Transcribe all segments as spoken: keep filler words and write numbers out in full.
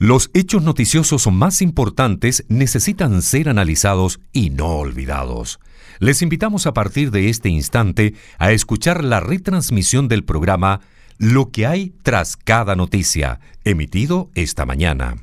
Los hechos noticiosos más importantes necesitan ser analizados y no olvidados. Les invitamos a partir de este instante a escuchar la retransmisión del programa Lo que hay tras cada noticia, emitido esta mañana.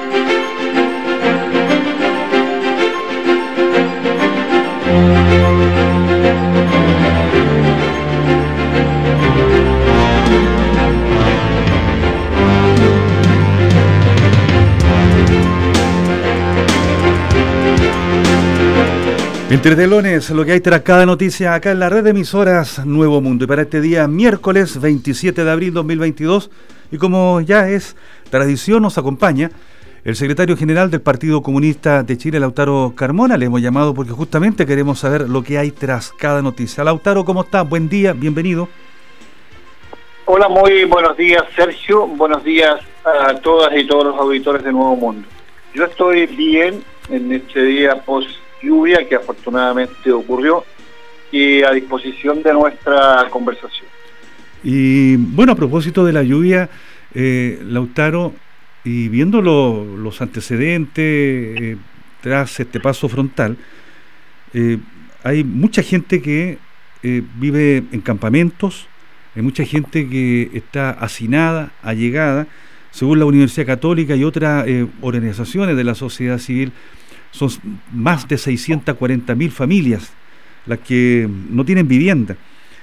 Entre telones, lo que hay tras cada noticia acá en la red de emisoras Nuevo Mundo. Y para este día, miércoles veintisiete de abril de dos mil veintidós, y como ya es tradición, nos acompaña el secretario general del Partido Comunista de Chile, Lautaro Carmona. Le hemos llamado porque justamente queremos saber lo que hay tras cada noticia. Lautaro, ¿cómo está? Buen día, bienvenido. Hola, muy buenos días, Sergio. Buenos días a todas y todos los auditores de Nuevo Mundo. Yo estoy bien en este día post lluvia que afortunadamente ocurrió y a disposición de nuestra conversación. Y bueno, a propósito de la lluvia, eh, Lautaro, y viendo lo, los antecedentes eh, tras este paso frontal, eh, hay mucha gente que eh, vive en campamentos, hay mucha gente que está hacinada, allegada. Según la Universidad Católica y otras eh, organizaciones de la sociedad civil, son más de seiscientas cuarenta mil familias las que no tienen vivienda,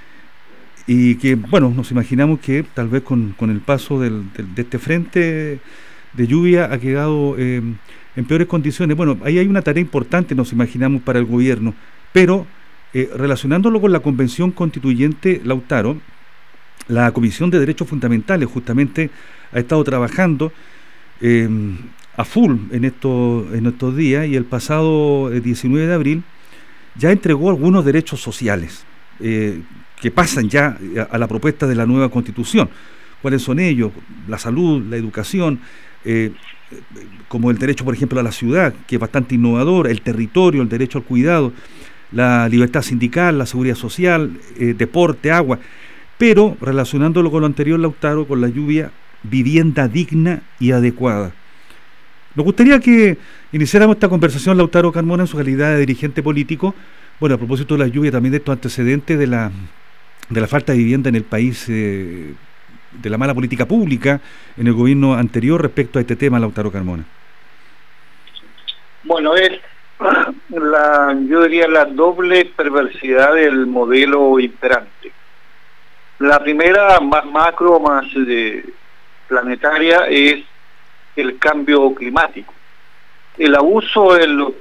y que, bueno, nos imaginamos que tal vez con, con el paso del, del, de este frente de lluvia ha quedado eh, en peores condiciones. Bueno, ahí hay una tarea importante, nos imaginamos, para el gobierno, pero eh, relacionándolo con la Convención Constituyente, Lautaro, la Comisión de Derechos Fundamentales justamente ha estado trabajando eh, a full en estos, en estos días, y el pasado diecinueve de abril ya entregó algunos derechos sociales eh, que pasan ya a, a la propuesta de la nueva Constitución. ¿Cuáles son ellos? La salud, la educación, eh, como el derecho, por ejemplo, a la ciudad, que es bastante innovador, el territorio, el derecho al cuidado, la libertad sindical, la seguridad social, eh, deporte, agua. Pero relacionándolo con lo anterior, Lautaro, con la lluvia, vivienda digna y adecuada. Nos gustaría que iniciáramos esta conversación, Lautaro Carmona, en su calidad de dirigente político. Bueno, a propósito de la lluvia, también de estos antecedentes de la de la falta de vivienda en el país, eh, de la mala política pública en el gobierno anterior respecto a este tema, Lautaro Carmona. Bueno, es la, yo diría la doble perversidad del modelo imperante. La primera, más macro, más de, planetaria, es el cambio climático. El abuso en lo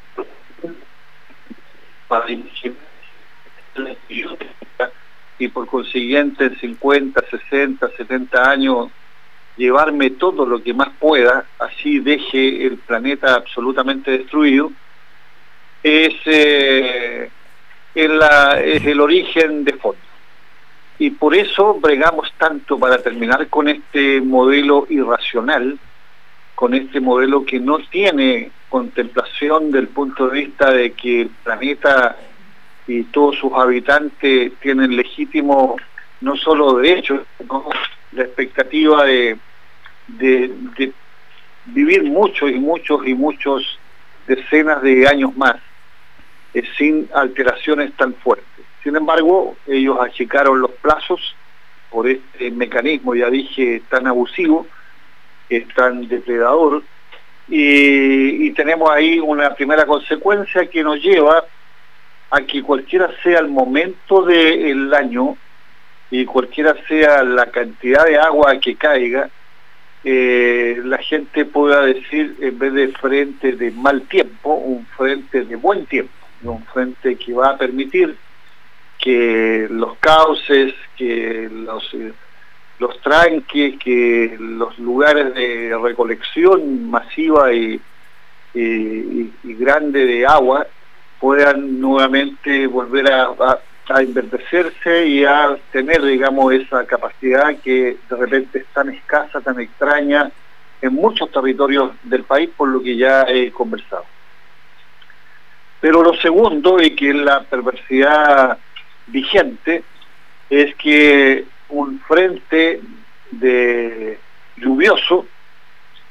y por consiguiente en cincuenta, sesenta, setenta años llevarme todo lo que más pueda, así deje el planeta absolutamente destruido, es, eh, es, la, es el origen de fondo. Y por eso bregamos tanto para terminar con este modelo irracional, con este modelo que no tiene contemplación del punto de vista de que el planeta y todos sus habitantes tienen legítimo no solo derechos, sino la expectativa de, de, de vivir muchos y muchos y muchos decenas de años más, eh, sin alteraciones tan fuertes. Sin embargo, ellos achicaron los plazos por este mecanismo, ya dije, tan abusivo, es tan depredador, y, y tenemos ahí una primera consecuencia que nos lleva a que cualquiera sea el momento del año y cualquiera sea la cantidad de agua que caiga, eh, la gente pueda decir, en vez de frente de mal tiempo, un frente de buen tiempo, un frente que va a permitir que los cauces, que los... Eh, los tranques, que los lugares de recolección masiva y, y, y, y grande de agua puedan nuevamente volver a, a, a invertecerse y a tener, digamos, esa capacidad que de repente es tan escasa, tan extraña en muchos territorios del país, por lo que ya he conversado. Pero lo segundo, y que es la perversidad vigente, es que un frente de lluvioso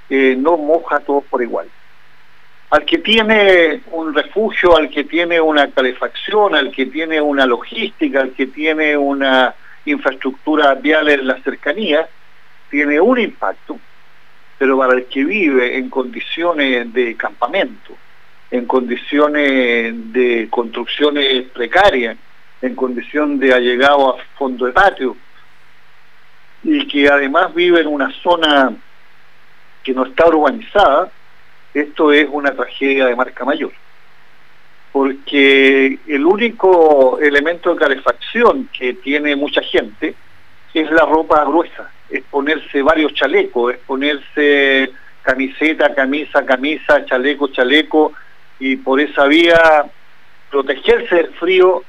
eh, no moja a todos por igual. Al que tiene un refugio, al que tiene una calefacción, al que tiene una logística, al que tiene una infraestructura vial en la cercanía, tiene un impacto, pero para el que vive en condiciones de campamento, en condiciones de construcciones precarias, en condición de allegado a fondo de patio, y que además vive en una zona que no está urbanizada, esto es una tragedia de marca mayor. Porque el único elemento de calefacción que tiene mucha gente es la ropa gruesa, es ponerse varios chalecos, es ponerse camiseta, camisa, camisa, chaleco, chaleco, y por esa vía protegerse del frío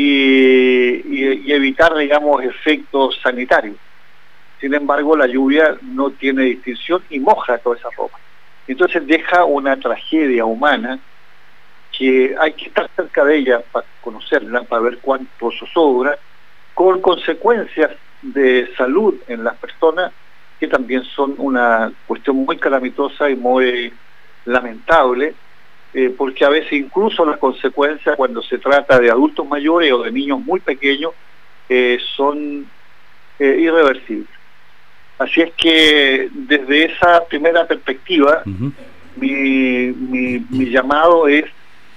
y, y, y evitar, digamos, efectos sanitarios. Sin embargo, la lluvia no tiene distinción y moja toda esa ropa. Entonces deja una tragedia humana que hay que estar cerca de ella para conocerla, para ver cuánto zozobra, con consecuencias de salud en las personas que también son una cuestión muy calamitosa y muy lamentable, eh, porque a veces incluso las consecuencias cuando se trata de adultos mayores o de niños muy pequeños eh, son eh, irreversibles. Así es que desde esa primera perspectiva, uh-huh. mi, mi, mi llamado es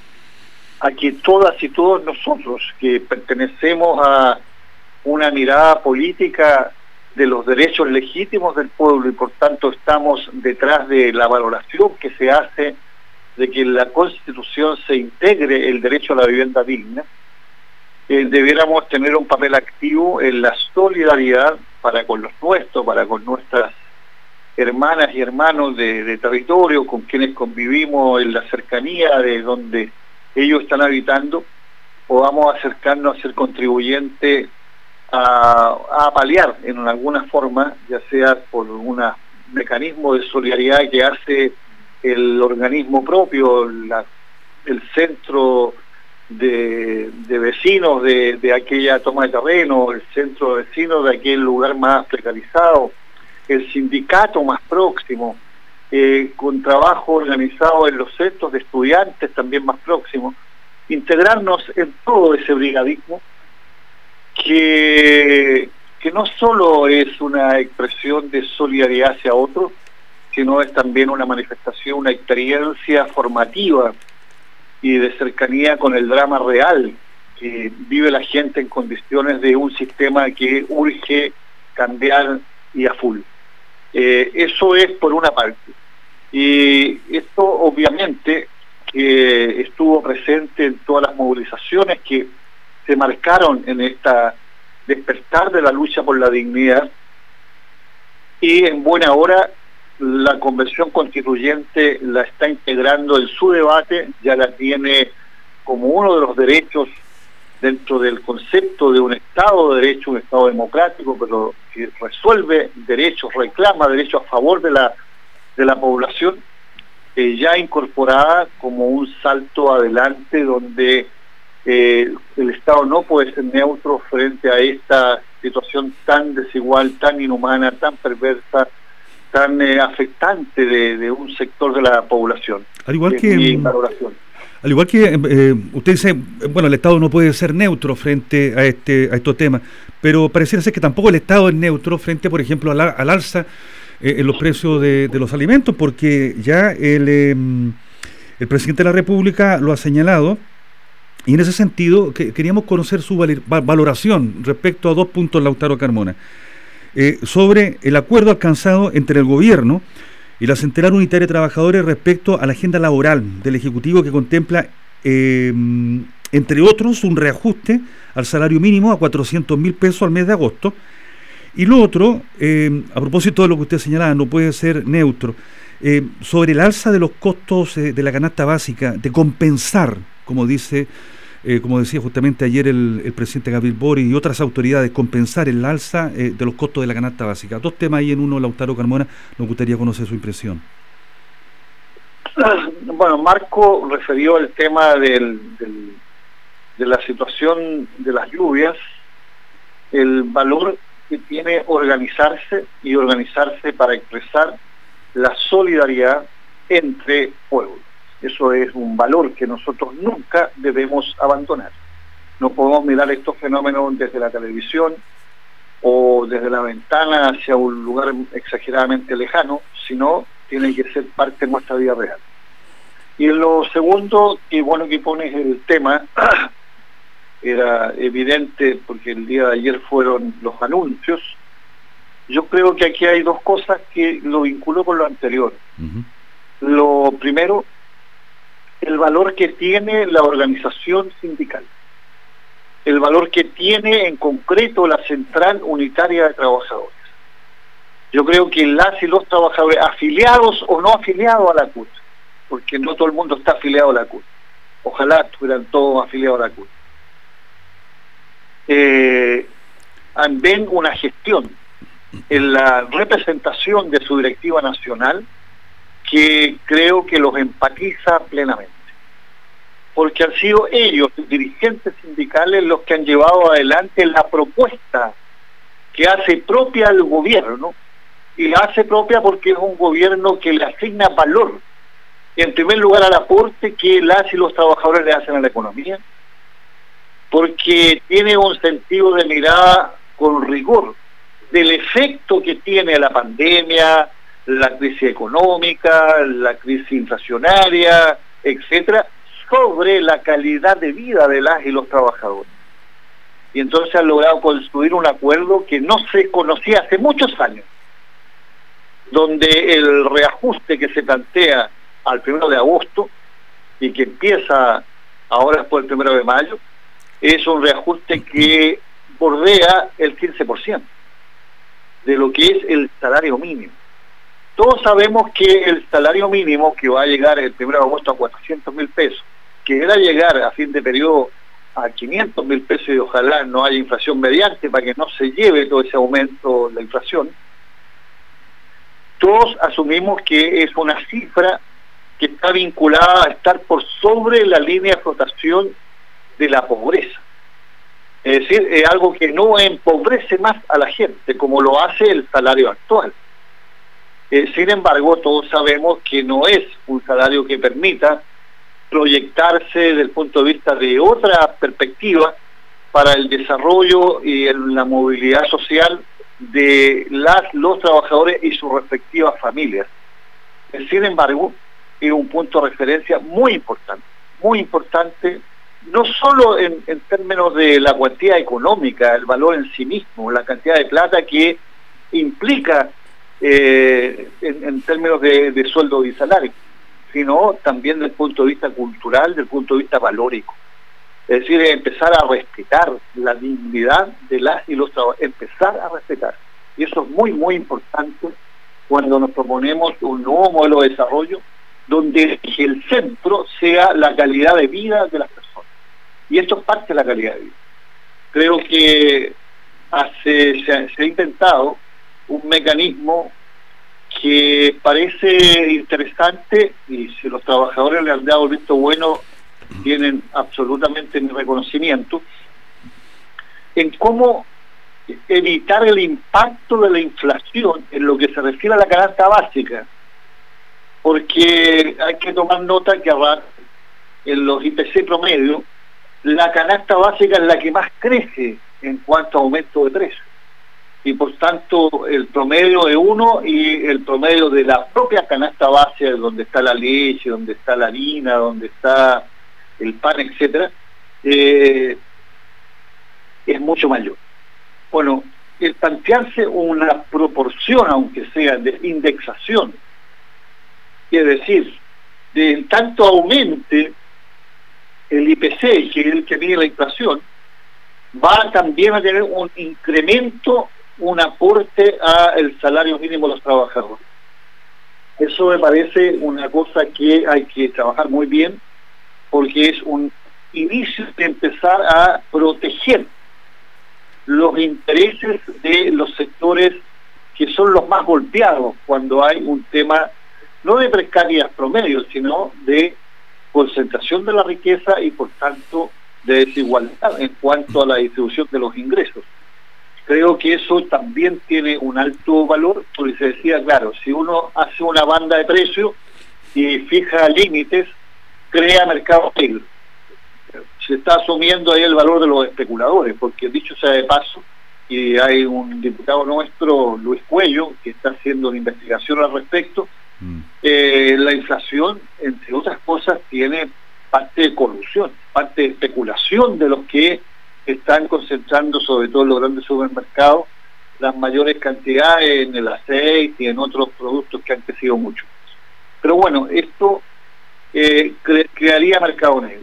a que todas y todos nosotros que pertenecemos a una mirada política de los derechos legítimos del pueblo y por tanto estamos detrás de la valoración que se hace de que en la Constitución se integre el derecho a la vivienda digna, eh, debiéramos tener un papel activo en la solidaridad para con los nuestros, para con nuestras hermanas y hermanos de, de territorio, con quienes convivimos en la cercanía de donde ellos están habitando, podamos acercarnos a ser contribuyentes a, a paliar en alguna forma, ya sea por un mecanismo de solidaridad que hace el organismo propio, la, el centro de, de vecinos de, de aquella toma de terreno, el centro de vecinos de aquel lugar más precarizado, el sindicato más próximo, eh, con trabajo organizado en los centros de estudiantes también más próximos, integrarnos en todo ese brigadismo que, que no solo es una expresión de solidaridad hacia otros, sino es también una manifestación, una experiencia formativa y de cercanía con el drama real que vive la gente en condiciones de un sistema que urge cambiar y a full. Eh, eso es por una parte. Y esto obviamente eh, estuvo presente en todas las movilizaciones que se marcaron en esta despertar de la lucha por la dignidad, y en buena hora la Convención Constituyente la está integrando en su debate, ya la tiene como uno de los derechos dentro del concepto de un Estado de Derecho, un Estado democrático, pero que resuelve derechos, reclama derechos a favor de la, de la población, eh, ya incorporada como un salto adelante donde eh, el Estado no puede ser neutro frente a esta situación tan desigual, tan inhumana, tan perversa, tan eh, afectante de, de un sector de la población. Al igual que mi valoración. Al igual que eh, usted dice, bueno, el Estado no puede ser neutro frente a este a estos temas, pero pareciera ser que tampoco el Estado es neutro frente, por ejemplo, al, al alza eh, en los precios de, de los alimentos, porque ya el, eh, el presidente de la República lo ha señalado, y en ese sentido que, queríamos conocer su valoración respecto a dos puntos, Lautaro Carmona. Eh, sobre el acuerdo alcanzado entre el gobierno y la Central Unitaria de Trabajadores respecto a la agenda laboral del Ejecutivo, que contempla, eh, entre otros, un reajuste al salario mínimo a cuatrocientos mil pesos al mes de agosto. Y lo otro, eh, a propósito de lo que usted señalaba, no puede ser neutro, eh, sobre el alza de los costos eh, de la canasta básica, de compensar, como dice Eh, como decía justamente ayer el, el presidente Gabriel Boric y otras autoridades, compensar el alza eh, de los costos de la canasta básica. Dos temas ahí en uno, Lautaro Carmona, nos gustaría conocer su impresión. Bueno, Marco refirió el tema del, del, de la situación de las lluvias, el valor que tiene organizarse y organizarse para expresar la solidaridad entre pueblos. Eso es un valor que nosotros nunca debemos abandonar. No podemos mirar estos fenómenos desde la televisión o desde la ventana hacia un lugar exageradamente lejano, sino tiene que ser parte de nuestra vida real. Y en lo segundo, y bueno que pones el tema, era evidente porque el día de ayer fueron los anuncios. Yo creo que aquí hay dos cosas que lo vinculo con lo anterior. Uh-huh. Lo primero, el valor que tiene la organización sindical, el valor que tiene en concreto la Central Unitaria de Trabajadores. Yo creo que las y los trabajadores, afiliados o no afiliados a la C U T, porque no todo el mundo está afiliado a la C U T, ojalá estuvieran todos afiliados a la C U T, eh, ven una gestión en la representación de su directiva nacional que creo que los empatiza plenamente, porque han sido ellos, dirigentes sindicales, los que han llevado adelante la propuesta que hace propia al gobierno, y la hace propia porque es un gobierno que le asigna valor, en primer lugar al aporte que las y los trabajadores le hacen a la economía, porque tiene un sentido de mirada con rigor del efecto que tiene la pandemia, la crisis económica, la crisis inflacionaria, etcétera, sobre la calidad de vida de las y los trabajadores. Y entonces han logrado construir un acuerdo que no se conocía hace muchos años, donde el reajuste que se plantea al primero de agosto y que empieza ahora por el primero de mayo, es un reajuste que bordea el quince por ciento de lo que es el salario mínimo. Todos sabemos que el salario mínimo, que va a llegar el primero de agosto a cuatrocientos mil pesos, que era llegar a fin de periodo a quinientos mil pesos, y ojalá no haya inflación mediante para que no se lleve todo ese aumento de la inflación, todos asumimos que es una cifra que está vinculada a estar por sobre la línea de flotación de la pobreza. Es decir, es algo que no empobrece más a la gente, como lo hace el salario actual. Eh, sin embargo, todos sabemos que no es un salario que permita proyectarse desde el punto de vista de otra perspectiva para el desarrollo y el, la movilidad social de las, los trabajadores y sus respectivas familias. Eh, sin embargo, es un punto de referencia muy importante, muy importante, no solo en, en términos de la cuantía económica, el valor en sí mismo, la cantidad de plata que implica eh, en, en términos de, de sueldo y salario, sino también desde el punto de vista cultural, desde el punto de vista valórico. Es decir, empezar a respetar la dignidad de las y los trabajadores, empezar a respetar. Y eso es muy, muy importante cuando nos proponemos un nuevo modelo de desarrollo donde el centro sea la calidad de vida de las personas. Y esto es parte de la calidad de vida. Creo que hace, se, ha, se ha intentado un mecanismo que parece interesante, y si los trabajadores le han dado el visto bueno, tienen absolutamente mi reconocimiento, en cómo evitar el impacto de la inflación en lo que se refiere a la canasta básica, porque hay que tomar nota que en los I P C promedio, la canasta básica es la que más crece en cuanto a aumento de precios, y por tanto el promedio de uno y el promedio de la propia canasta base, donde está la leche, donde está la harina, donde está el pan, etcétera, eh, es mucho mayor. Bueno, el plantearse una proporción, aunque sea de indexación, es decir, de tanto aumente el I P C, que es el que mide la inflación, va también a tener un incremento, un aporte al salario mínimo de los trabajadores. Eso me parece una cosa que hay que trabajar muy bien, porque es un inicio de empezar a proteger los intereses de los sectores que son los más golpeados cuando hay un tema no de precariedad promedio, sino de concentración de la riqueza y por tanto de desigualdad en cuanto a la distribución de los ingresos. Creo que eso también tiene un alto valor, porque se decía, claro, si uno hace una banda de precios y fija límites, crea mercado negro. Se está asumiendo ahí el valor de los especuladores, porque dicho sea de paso, y hay un diputado nuestro, Luis Cuello, que está haciendo una investigación al respecto, mm. eh, la inflación, entre otras cosas, tiene parte de corrupción, parte de especulación de los que están concentrando, sobre todo en los grandes supermercados, las mayores cantidades en el aceite y en otros productos que han crecido mucho. Pero bueno, esto eh, cre crearía mercado negro.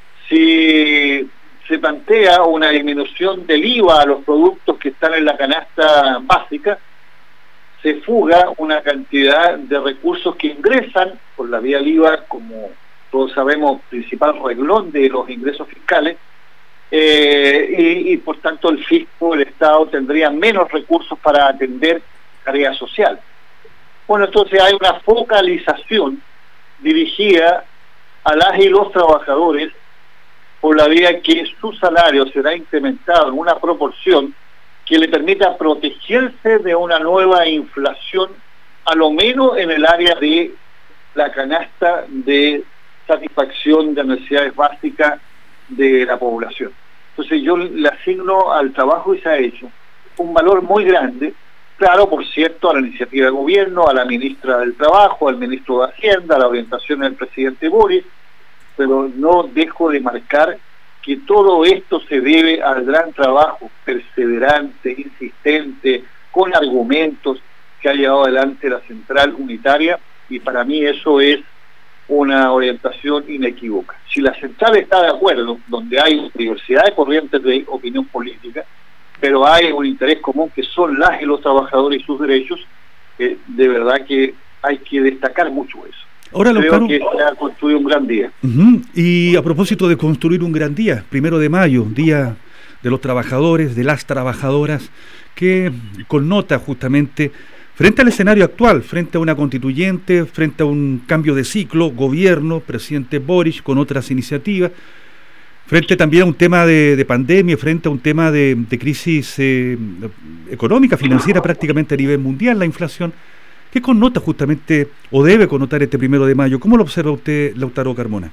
Si se plantea una disminución del I V A a los productos que están en la canasta básica, se fuga una cantidad de recursos que ingresan por la vía del I V A, como todos sabemos, principal reglón de los ingresos fiscales, eh, y, y por tanto el fisco, el Estado, tendría menos recursos para atender tareas sociales. Bueno, entonces hay una focalización dirigida a las y los trabajadores por la vía que su salario será incrementado en una proporción que le permita protegerse de una nueva inflación, a lo menos en el área de la canasta de satisfacción de necesidades básicas de la población. Entonces yo le asigno al trabajo y se ha hecho un valor muy grande, claro, por cierto, a la iniciativa del gobierno, a la ministra del Trabajo, al ministro de Hacienda, a la orientación del presidente Boris, pero no dejo de marcar que todo esto se debe al gran trabajo perseverante, insistente, con argumentos que ha llevado adelante la Central Unitaria, y para mí eso es una orientación inequívoca. Si la Central está de acuerdo, donde hay diversidad de corrientes de opinión política, pero hay un interés común que son las y los trabajadores y sus derechos, eh, de verdad que hay que destacar mucho eso. Ahora, Creo Lautaro, que se ha construido un gran día. Uh-huh. Y a propósito de construir un gran día, primero de mayo, Día de los Trabajadores, de las Trabajadoras, que connota justamente frente al escenario actual, frente a una constituyente, frente a un cambio de ciclo, gobierno, presidente Boric con otras iniciativas, frente también a un tema de, de pandemia, frente a un tema de, de crisis eh, económica, financiera prácticamente a nivel mundial, la inflación. ¿Qué connota justamente, o debe connotar este primero de mayo? ¿Cómo lo observa usted, Lautaro Carmona?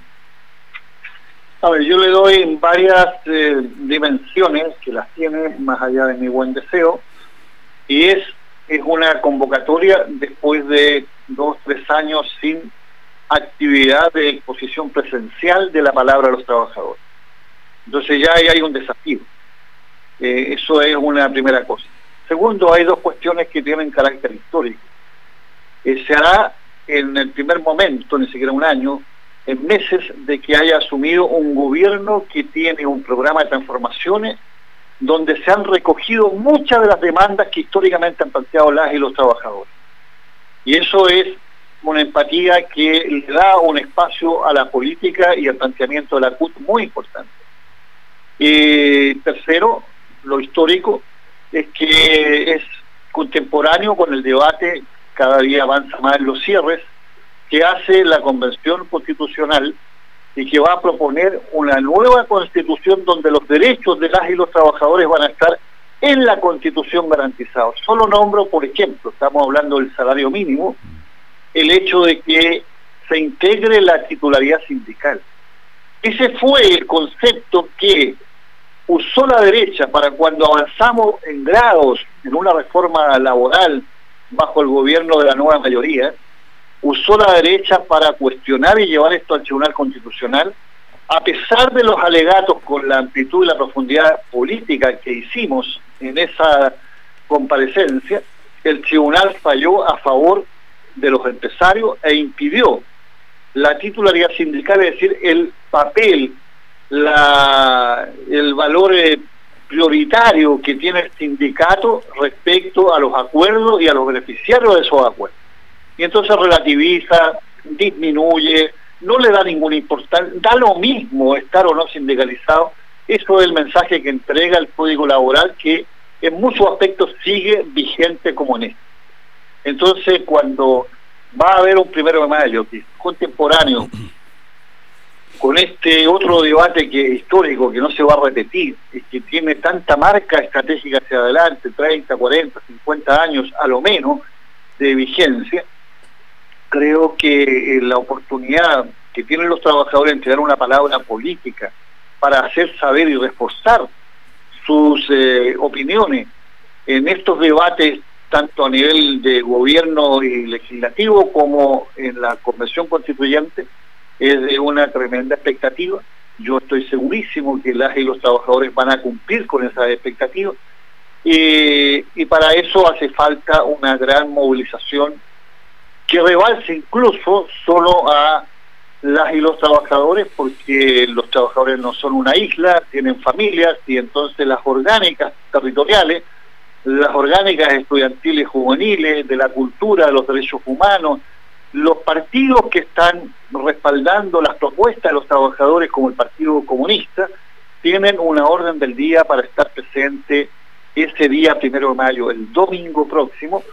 A ver, yo le doy varias eh, dimensiones que las tiene, más allá de mi buen deseo, y es, es una convocatoria después de dos, tres años sin actividad de exposición presencial de la palabra a los trabajadores. Entonces ya ahí hay un desafío. Eh, eso es una primera cosa. Segundo, hay dos cuestiones que tienen carácter histórico. Eh, se hará en el primer momento, ni siquiera un año, en meses de que haya asumido un gobierno que tiene un programa de transformaciones donde se han recogido muchas de las demandas que históricamente han planteado las y los trabajadores. Y eso es una empatía que le da un espacio a la política y al planteamiento de la C U T muy importante. Y tercero, lo histórico, es que es contemporáneo con el debate, cada día avanza más en los cierres, que hace la Convención Constitucional y que va a proponer una nueva Constitución donde los derechos de las y los trabajadores van a estar en la Constitución garantizados. Solo nombro, por ejemplo, estamos hablando del salario mínimo, el hecho de que se integre la titularidad sindical. Ese fue el concepto que usó la derecha para cuando avanzamos en grados en una reforma laboral bajo el gobierno de la nueva mayoría, usó la derecha para cuestionar y llevar esto al Tribunal Constitucional, a pesar de los alegatos con la amplitud y la profundidad política que hicimos en esa comparecencia. El Tribunal falló a favor de los empresarios e impidió la titularidad sindical, es decir, el papel, la, el valor eh, prioritario que tiene el sindicato respecto a los acuerdos y a los beneficiarios de esos acuerdos. Y entonces relativiza, disminuye, no le da ninguna importancia, da lo mismo estar o no sindicalizado. Eso es el mensaje que entrega el Código Laboral, que en muchos aspectos sigue vigente como en este. Entonces, cuando va a haber un primero de mayo que es contemporáneo con este otro debate que histórico, que no se va a repetir, y que tiene tanta marca estratégica hacia adelante, treinta, cuarenta, cincuenta años a lo menos de vigencia, creo que la oportunidad que tienen los trabajadores de entregar una palabra política para hacer saber y reforzar sus eh, opiniones en estos debates, tanto a nivel de gobierno y legislativo como en la Convención Constituyente, es de una tremenda expectativa. Yo estoy segurísimo que las y los trabajadores van a cumplir con esas expectativas, y, y para eso hace falta una gran movilización que rebalse incluso solo a las y los trabajadores, porque los trabajadores no son una isla, tienen familias, y entonces las orgánicas territoriales, las orgánicas estudiantiles juveniles, de la cultura, de los derechos humanos, los partidos que están respaldando las propuestas de los trabajadores, como el Partido Comunista, tienen una orden del día para estar presente ese día primero de mayo, el domingo próximo,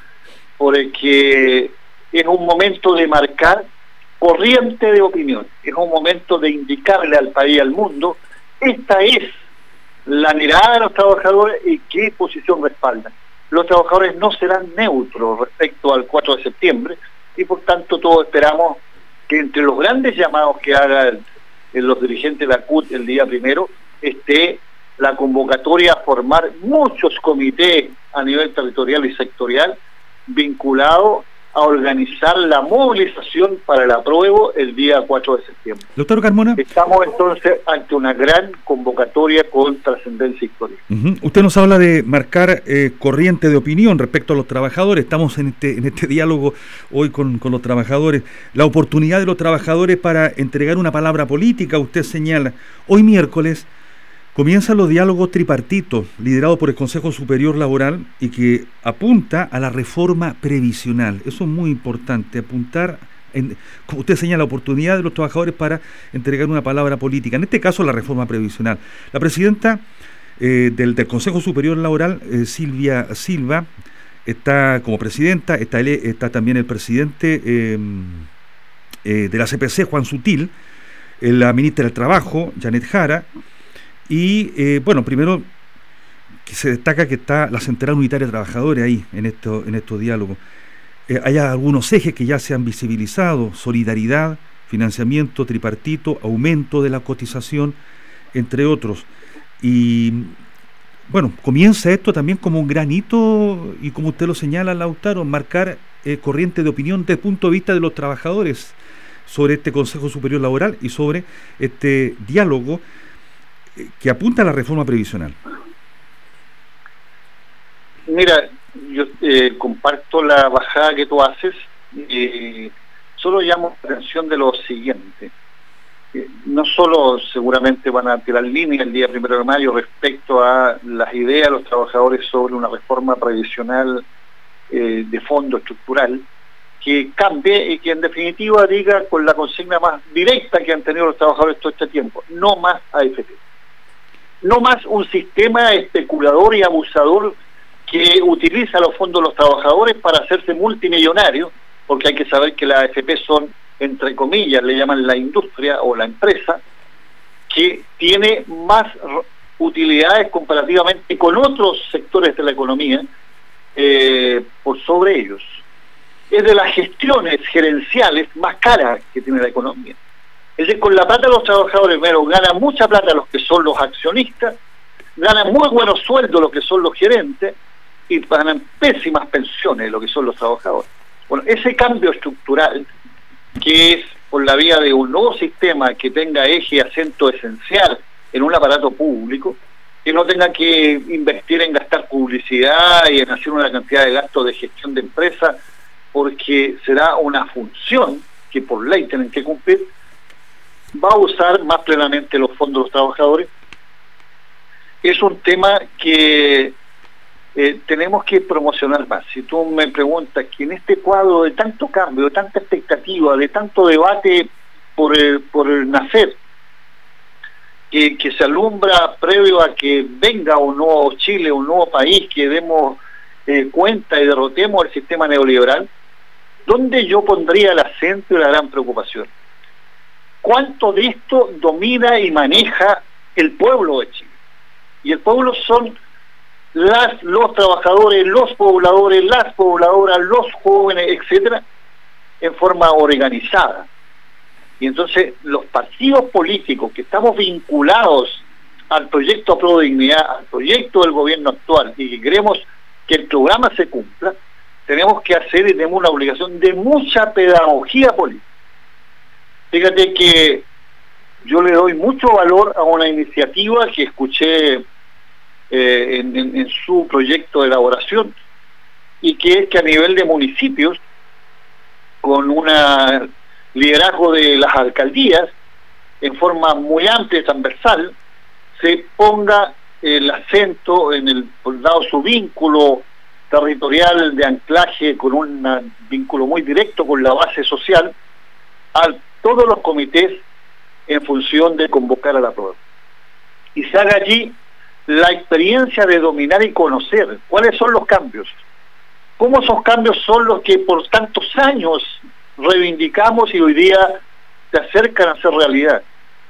porque es un momento de marcar corriente de opinión, es un momento de indicarle al país y al mundo, esta es la mirada de los trabajadores y qué posición respaldan. Los trabajadores no serán neutros respecto al cuatro de septiembre, y por tanto todos esperamos que entre los grandes llamados que hagan los dirigentes de la C U T el día primero esté la convocatoria a formar muchos comités a nivel territorial y sectorial vinculados a organizar la movilización para el apruebo el día cuatro de septiembre. Doctor Carmona. Estamos entonces ante una gran convocatoria con trascendencia histórica. Uh-huh. Usted nos habla de marcar eh, corriente de opinión respecto a los trabajadores. Estamos en este en este diálogo hoy con, con los trabajadores. La oportunidad de los trabajadores para entregar una palabra política, usted señala. Hoy miércoles comienzan los diálogos tripartitos liderados por el Consejo Superior Laboral y que apunta a la reforma previsional. Eso es muy importante, apuntar, en, como usted señala, la oportunidad de los trabajadores para entregar una palabra política, en este caso la reforma previsional. La presidenta eh, del, del Consejo Superior Laboral, eh, Silvia Silva, está como presidenta, está, el, está también el presidente eh, eh, de la C P C, Juan Sutil, eh, la ministra del Trabajo, Janet Jara. Y eh, bueno, primero que se destaca que está la Central Unitaria de Trabajadores ahí, en, esto, en estos diálogos. Eh, hay algunos ejes que ya se han visibilizado: solidaridad, financiamiento tripartito, aumento de la cotización, entre otros. Y bueno, comienza esto también como un gran hito, y como usted lo señala, Lautaro, marcar eh, corriente de opinión desde el punto de vista de los trabajadores sobre este Consejo Superior Laboral y sobre este diálogo que apunta a la reforma previsional. Mira, yo eh, comparto la bajada que tú haces, eh, solo llamo la atención de lo siguiente. Eh, no solo seguramente van a tirar línea el día primero de mayo respecto a las ideas de los trabajadores sobre una reforma previsional eh, de fondo estructural, que cambie y que en definitiva diga con la consigna más directa que han tenido los trabajadores todo este tiempo: no más A F P. No más un sistema especulador y abusador que utiliza los fondos de los trabajadores para hacerse multimillonarios, porque hay que saber que las A F P son, entre comillas, le llaman la industria o la empresa, que tiene más utilidades comparativamente con otros sectores de la economía eh, por sobre ellos. Es de las gestiones gerenciales más caras que tiene la economía. Es decir, con la plata de los trabajadores, primero, ganan mucha plata los que son los accionistas, ganan muy buenos sueldos los que son los gerentes, y ganan pésimas pensiones los que son los trabajadores. Bueno, ese cambio estructural, que es por la vía de un nuevo sistema que tenga eje y acento esencial en un aparato público, que no tenga que invertir en gastar publicidad y en hacer una cantidad de gastos de gestión de empresa, porque será una función que por ley tienen que cumplir, va a usar más plenamente los fondos de los trabajadores. Es un tema que eh, tenemos que promocionar más. Si tú me preguntas que en este cuadro de tanto cambio, de tanta expectativa, de tanto debate por, eh, por el nacer, que, que se alumbra previo a que venga un nuevo Chile, un nuevo país, que demos eh, cuenta y derrotemos el sistema neoliberal, ¿dónde yo pondría el acento y la gran preocupación? cuánto de esto domina y maneja el pueblo de Chile. Y el pueblo son las, los trabajadores, los pobladores, las pobladoras, los jóvenes, etcétera, en forma organizada. Y entonces los partidos políticos que estamos vinculados al proyecto Pro Dignidad, al proyecto del gobierno actual, y que queremos que el programa se cumpla, tenemos que hacer y tenemos una obligación de mucha pedagogía política. Fíjate que yo le doy mucho valor a una iniciativa que escuché eh, en, en, en su proyecto de elaboración, y que es que a nivel de municipios, con un liderazgo de las alcaldías, en forma muy amplia y transversal, se ponga el acento en el, dado su vínculo territorial de anclaje, con un vínculo muy directo con la base social, a todos los comités en función de convocar a la prueba. Y se haga allí la experiencia de dominar y conocer cuáles son los cambios, cómo esos cambios son los que por tantos años reivindicamos y hoy día se acercan a ser realidad.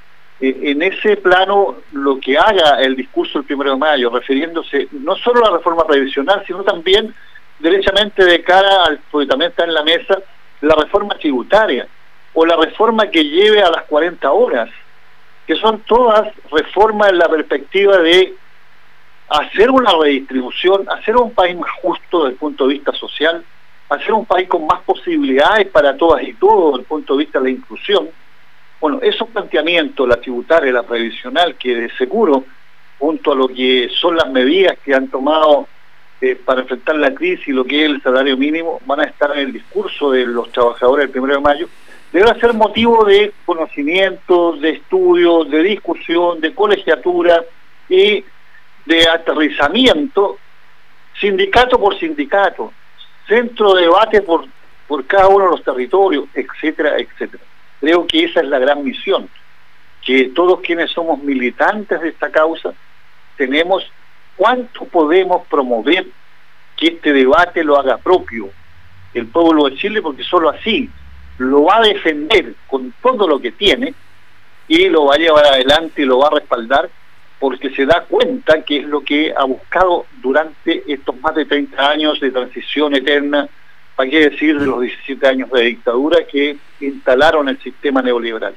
En ese plano, lo que haga el discurso del primero de mayo, refiriéndose no solo a la reforma previsional, sino también derechamente de cara al, porque también está en la mesa, la reforma tributaria, o la reforma que lleve a las cuarenta horas, que son todas reformas en la perspectiva de hacer una redistribución, hacer un país más justo desde el punto de vista social, hacer un país con más posibilidades para todas y todos desde el punto de vista de la inclusión. Bueno, esos planteamientos, la tributaria, la previsional, que de seguro, junto a lo que son las medidas que han tomado eh, para enfrentar la crisis y lo que es el salario mínimo, van a estar en el discurso de los trabajadores del primero de mayo, debe ser motivo de conocimiento, de estudio, de discusión, de colegiatura y de aterrizamiento, sindicato por sindicato, centro de debate por, por cada uno de los territorios, etcétera, etcétera. Creo que esa es la gran misión, que todos quienes somos militantes de esta causa tenemos cuánto podemos promover que este debate lo haga propio el pueblo de Chile, porque solo así lo va a defender con todo lo que tiene y lo va a llevar adelante y lo va a respaldar, porque se da cuenta que es lo que ha buscado durante estos más de treinta años de transición eterna, para qué decir de los diecisiete años de dictadura que instalaron el sistema neoliberal.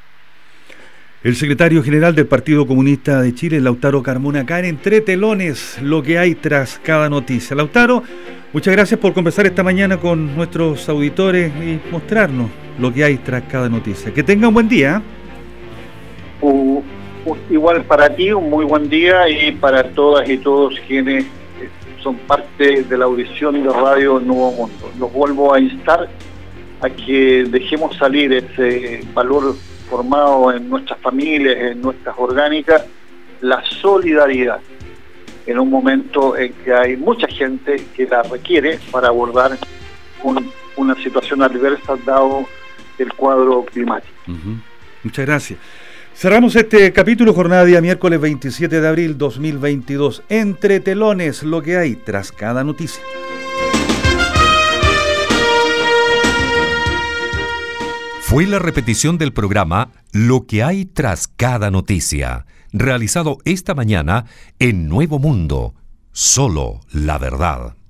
El secretario general del Partido Comunista de Chile, Lautaro Carmona, acá en Entre Telones, lo que hay tras cada noticia. Lautaro, muchas gracias por conversar esta mañana con nuestros auditores y mostrarnos lo que hay tras cada noticia. Que tenga un buen día. Uh, uh, igual para ti, un muy buen día, y para todas y todos quienes son parte de la audición de Radio Nuevo Mundo. Los vuelvo a instar a que dejemos salir ese valor formado en nuestras familias, en nuestras orgánicas, la solidaridad, en un momento en que hay mucha gente que la requiere para abordar un, una situación adversa dado el cuadro climático. Uh-huh. Muchas gracias. Cerramos este capítulo, jornada día miércoles veintisiete de abril dos mil veintidós. Entre Telones, lo que hay tras cada noticia. Fue la repetición del programa Lo que hay tras cada noticia, realizado esta mañana en Nuevo Mundo. Solo la verdad.